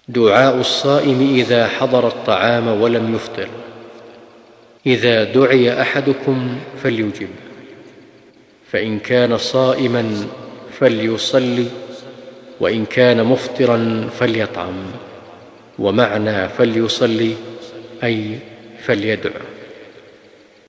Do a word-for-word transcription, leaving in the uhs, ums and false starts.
دعاء الصائم إذا حضر الطعام ولم يفطر: إذا دعي أحدكم فليجب، فإن كان صائما فليصلي، وإن كان مفطرا فليطعم. ومعنى فليصلي أي فليدع.